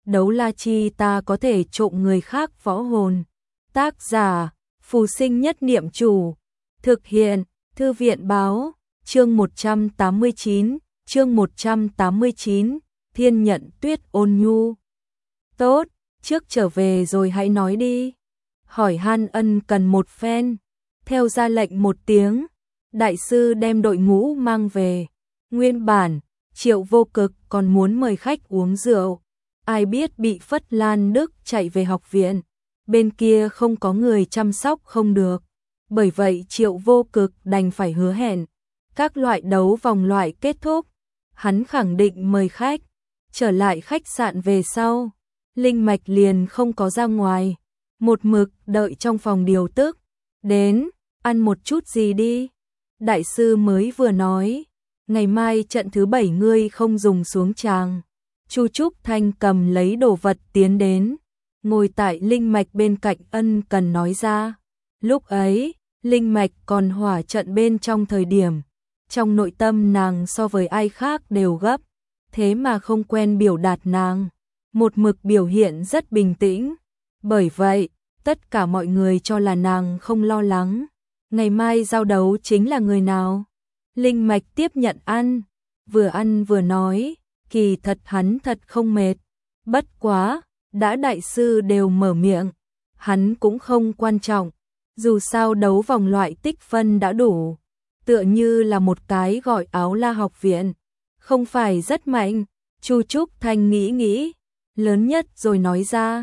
đấu la chi ta có thể trộm người khác võ hồn. Tác giả, Phù Sinh Nhất Niệm Chủ. Thực hiện, Thư viện báo, chương 189, chương 189, Thiên Nhận Tuyết ôn nhu. Tốt, trước trở về rồi hãy nói đi. Hỏi han ân cần một phen. Theo ra lệnh một tiếng, đại sư đem đội ngũ mang về. Nguyên bản, Triệu Vô Cực còn muốn mời khách uống rượu. Ai biết bị Phất Lan Đức chạy về học viện. Bên kia không có người chăm sóc không được. Bởi vậy Triệu Vô Cực đành phải hứa hẹn. Các loại đấu vòng loại kết thúc. Hắn khẳng định mời khách. Trở lại khách sạn về sau. Linh Mạch liền không có ra ngoài. Một mực đợi trong phòng điều tức. Đến, ăn một chút gì đi. Đại sư mới vừa nói. Ngày mai trận thứ 7 ngươi không dùng xuống tràng. Chu Trúc Thanh cầm lấy đồ vật tiến đến. Ngồi tại Linh Mạch bên cạnh ân cần nói ra. Lúc ấy, Linh Mạch còn hỏa trận bên trong thời điểm. Trong nội tâm nàng so với ai khác đều gấp. Thế mà không quen biểu đạt nàng. Một mực biểu hiện rất bình tĩnh. Bởi vậy, tất cả mọi người cho là nàng không lo lắng. Ngày mai giao đấu chính là người nào? Linh Mạch tiếp nhận ăn vừa nói, kỳ thật hắn thật không mệt. Bất quá, đã đại sư đều mở miệng, hắn cũng không quan trọng. Dù sao đấu vòng loại tích phân đã đủ, tựa như là một cái gọi áo la học viện. Không phải rất mạnh, Chu Trúc Thanh nghĩ, lớn nhất rồi nói ra.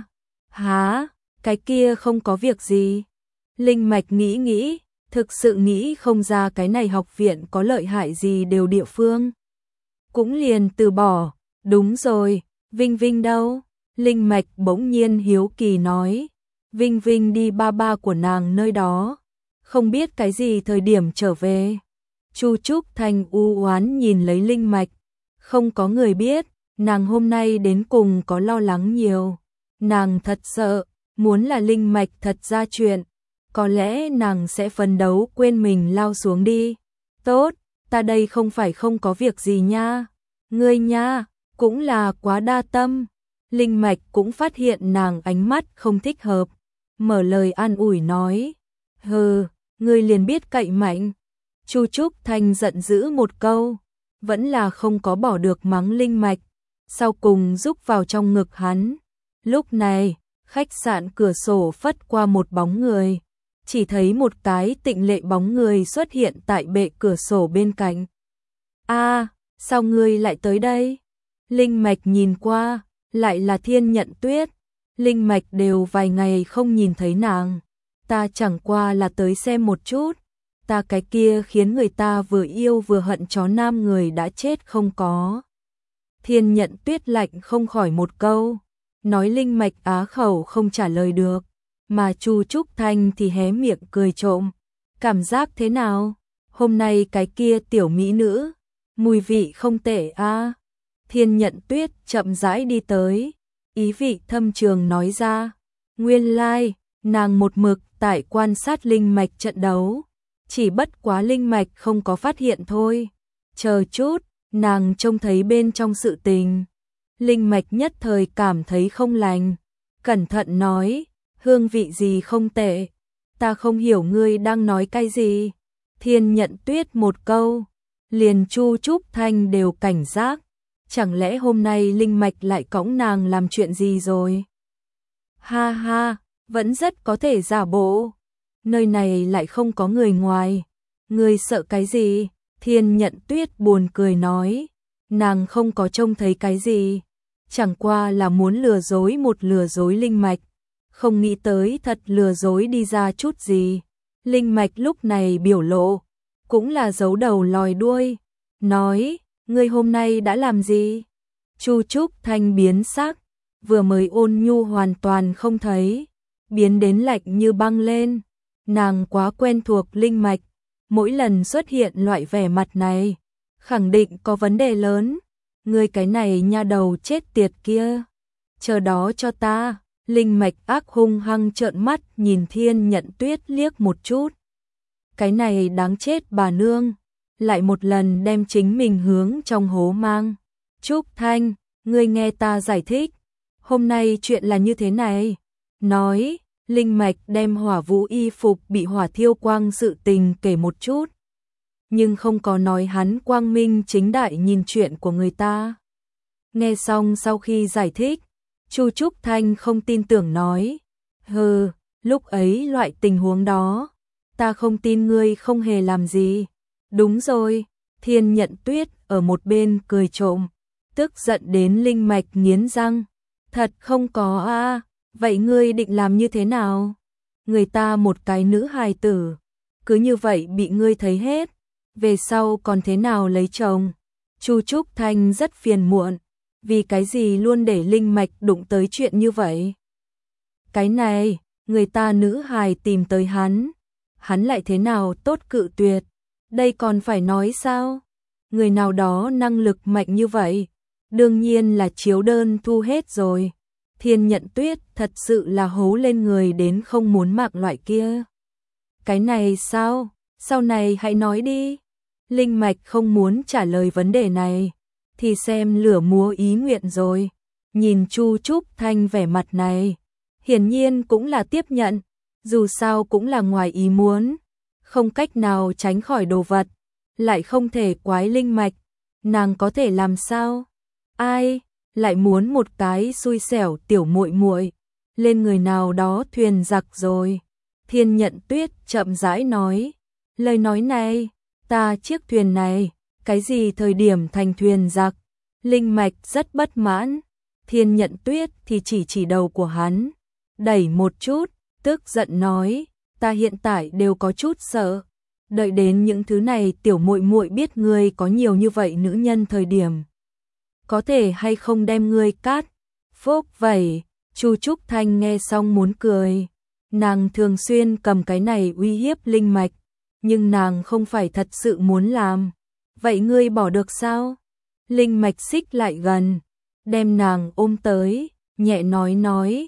Hả, cái kia không có việc gì. Linh Mạch nghĩ, thực sự nghĩ không ra cái này học viện có lợi hại gì đều địa phương. Cũng liền từ bỏ, đúng rồi, Vinh Vinh đâu? Linh Mạch bỗng nhiên hiếu kỳ nói. Vinh Vinh đi ba ba của nàng nơi đó, không biết cái gì thời điểm trở về. Chu Trúc Thanh u oán nhìn lấy Linh Mạch, không có người biết, nàng hôm nay đến cùng có lo lắng nhiều. Nàng thật sợ, muốn là Linh Mạch thật ra chuyện, có lẽ nàng sẽ phấn đấu quên mình lao xuống đi. Tốt, ta đây không phải không có việc gì nha. Ngươi nha, cũng là quá đa tâm. Linh Mạch cũng phát hiện nàng ánh mắt không thích hợp. Mở lời an ủi nói. Hừ, ngươi liền biết cậy mạnh. Chu Trúc Thanh giận dữ một câu. Vẫn là không có bỏ được mắng Linh Mạch. Sau cùng rúc vào trong ngực hắn. Lúc này, khách sạn cửa sổ phất qua một bóng người. Chỉ thấy một cái tịnh lệ bóng người xuất hiện tại bệ cửa sổ bên cạnh. A, sao ngươi lại tới đây? Linh Mạch nhìn qua, lại là Thiên Nhận Tuyết. Linh Mạch đều vài ngày không nhìn thấy nàng. Ta chẳng qua là tới xem một chút. Ta cái kia khiến người ta vừa yêu vừa hận chó nam người đã chết không có. Thiên Nhận Tuyết lạnh không khỏi một câu. Nói Linh Mạch á khẩu không trả lời được. Mà Chu Trúc Thanh thì hé miệng cười trộm. Cảm giác thế nào? Hôm nay cái kia tiểu mỹ nữ, mùi vị không tệ a. Thiên Nhận Tuyết chậm rãi đi tới, ý vị thâm trường nói ra. Nguyên lai, nàng một mực tại quan sát Linh Mạch trận đấu. Chỉ bất quá Linh Mạch không có phát hiện thôi. Chờ chút, nàng trông thấy bên trong sự tình. Linh Mạch nhất thời cảm thấy không lành. Cẩn thận nói. Hương vị gì không tệ, ta không hiểu ngươi đang nói cái gì. Thiên Nhận Tuyết một câu, liền Chu Trúc Thanh đều cảnh giác. Chẳng lẽ hôm nay Linh Mạch lại cõng nàng làm chuyện gì rồi? Ha ha, vẫn rất có thể giả bộ. Nơi này lại không có người ngoài. Ngươi sợ cái gì? Thiên Nhận Tuyết buồn cười nói. Nàng không có trông thấy cái gì. Chẳng qua là muốn lừa dối Linh Mạch. Không nghĩ tới thật lừa dối đi ra chút gì. Linh Mạch lúc này biểu lộ, cũng là giấu đầu lòi đuôi. Nói, ngươi hôm nay đã làm gì? Chu Trúc Thanh biến sắc, vừa mới ôn nhu hoàn toàn không thấy, biến đến lạnh như băng lên. Nàng quá quen thuộc Linh Mạch, mỗi lần xuất hiện loại vẻ mặt này, khẳng định có vấn đề lớn. Ngươi cái này nha đầu chết tiệt kia, chờ đó cho ta. Linh Mạch ác hung hăng trợn mắt nhìn Thiên Nhận Tuyết liếc một chút. Cái này đáng chết bà nương, lại một lần đem chính mình hướng trong hố mang. Trúc Thanh, ngươi nghe ta giải thích. Hôm nay chuyện là như thế này. Nói, Linh Mạch đem Hỏa Vũ y phục bị hỏa thiêu quang sự tình kể một chút. Nhưng không có nói hắn quang minh chính đại nhìn chuyện của người ta. Nghe xong sau khi giải thích, Chu Trúc Thanh không tin tưởng nói. Hừ, lúc ấy loại tình huống đó, ta không tin ngươi không hề làm gì. Đúng rồi, Thiên Nhận Tuyết ở một bên cười trộm, tức giận đến Linh Mạch nghiến răng. Thật không có a, vậy ngươi định làm như thế nào? Người ta một cái nữ hài tử, cứ như vậy bị ngươi thấy hết, về sau còn thế nào lấy chồng? Chu Trúc Thanh rất phiền muộn, vì cái gì luôn để Linh Mạch đụng tới chuyện như vậy? Cái này, người ta nữ hài tìm tới hắn lại thế nào tốt cự tuyệt, đây còn phải nói sao? Người nào đó năng lực mạnh như vậy, đương nhiên là chiếu đơn thu hết rồi. Thiên Nhận Tuyết thật sự là hố lên người đến không muốn mạng loại kia. Cái này sao? Sau này hãy nói đi. Linh Mạch không muốn trả lời vấn đề này, thì xem lửa múa ý nguyện rồi. Nhìn Chu Trúc Thanh vẻ mặt này, hiển nhiên cũng là tiếp nhận, dù sao cũng là ngoài ý muốn, không cách nào tránh khỏi đồ vật, lại không thể quái Linh Mạch, nàng có thể làm sao? Ai lại muốn một cái xui xẻo tiểu muội muội lên người nào đó thuyền giặc rồi. Thiên Nhận Tuyết chậm rãi nói, lời nói này, ta chiếc thuyền này, cái gì thời điểm thành thuyền giặc? Linh Mạch rất bất mãn, Thiên Nhận Tuyết thì chỉ đầu của hắn, đẩy một chút, tức giận nói, ta hiện tại đều có chút sợ, đợi đến những thứ này tiểu muội muội biết ngươi có nhiều như vậy nữ nhân thời điểm, có thể hay không đem ngươi cát. Phúc vậy, Chu Trúc Thanh nghe xong muốn cười, nàng thường xuyên cầm cái này uy hiếp Linh Mạch, nhưng nàng không phải thật sự muốn làm. Vậy ngươi bỏ được sao? Linh Mạch xích lại gần, đem nàng ôm tới, nhẹ nói,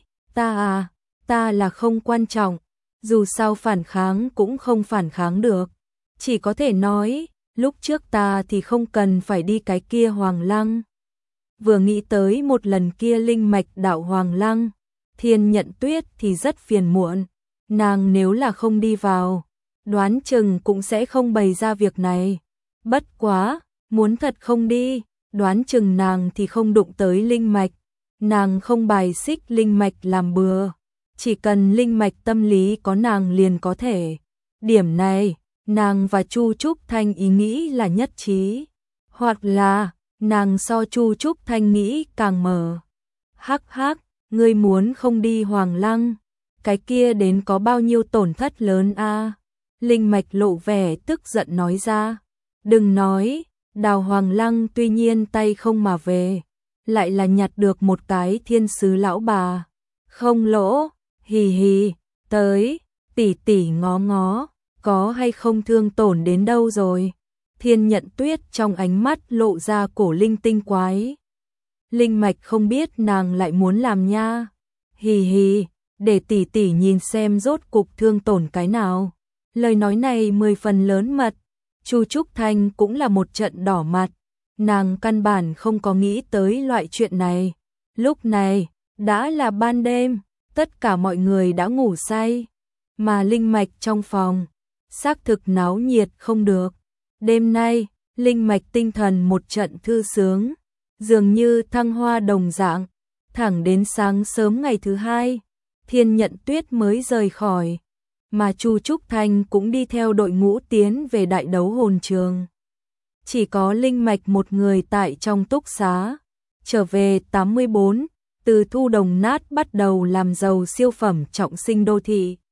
ta là không quan trọng, dù sao phản kháng cũng không phản kháng được. Chỉ có thể nói, lúc trước ta thì không cần phải đi cái kia Hoàng Lăng. Vừa nghĩ tới một lần kia Linh Mạch đạo Hoàng Lăng, Thiên Nhận Tuyết thì rất phiền muộn, nàng nếu là không đi vào, đoán chừng cũng sẽ không bày ra việc này. Bất quá, muốn thật không đi, đoán chừng nàng thì không đụng tới Linh Mạch, nàng không bài xích Linh Mạch làm bừa, chỉ cần Linh Mạch tâm lý có nàng liền có thể. Điểm này, nàng và Chu Trúc Thanh ý nghĩ là nhất trí, hoặc là nàng so Chu Trúc Thanh nghĩ càng mờ. Hắc hắc, ngươi muốn không đi Hoàng Lăng, cái kia đến có bao nhiêu tổn thất lớn a? Linh Mạch lộ vẻ tức giận nói ra. Đừng nói, đào Hoàng Lăng tuy nhiên tay không mà về, lại là nhặt được một cái thiên sứ lão bà. Không lỗ, hì hì, tới, tỉ tỉ ngó, có hay không thương tổn đến đâu rồi? Thiên Nhận Tuyết trong ánh mắt lộ ra cổ linh tinh quái. Linh Mạch không biết nàng lại muốn làm nha. Hì hì, để tỷ tỷ nhìn xem rốt cục thương tổn cái nào. Lời nói này 10 phần lớn mật. Chu Trúc Thanh cũng là một trận đỏ mặt. Nàng căn bản không có nghĩ tới loại chuyện này. Lúc này, đã là ban đêm, tất cả mọi người đã ngủ say. Mà Linh Mạch trong phòng, xác thực náo nhiệt không được. Đêm nay, Linh Mạch tinh thần một trận thư sướng, dường như thăng hoa đồng dạng, thẳng đến sáng sớm ngày thứ hai, Thiên Nhận Tuyết mới rời khỏi, mà Chu Trúc Thanh cũng đi theo đội ngũ tiến về đại đấu hồn trường. Chỉ có Linh Mạch một người tại trong túc xá, trở về 84, từ thu đồng nát bắt đầu làm giàu siêu phẩm trọng sinh đô thị.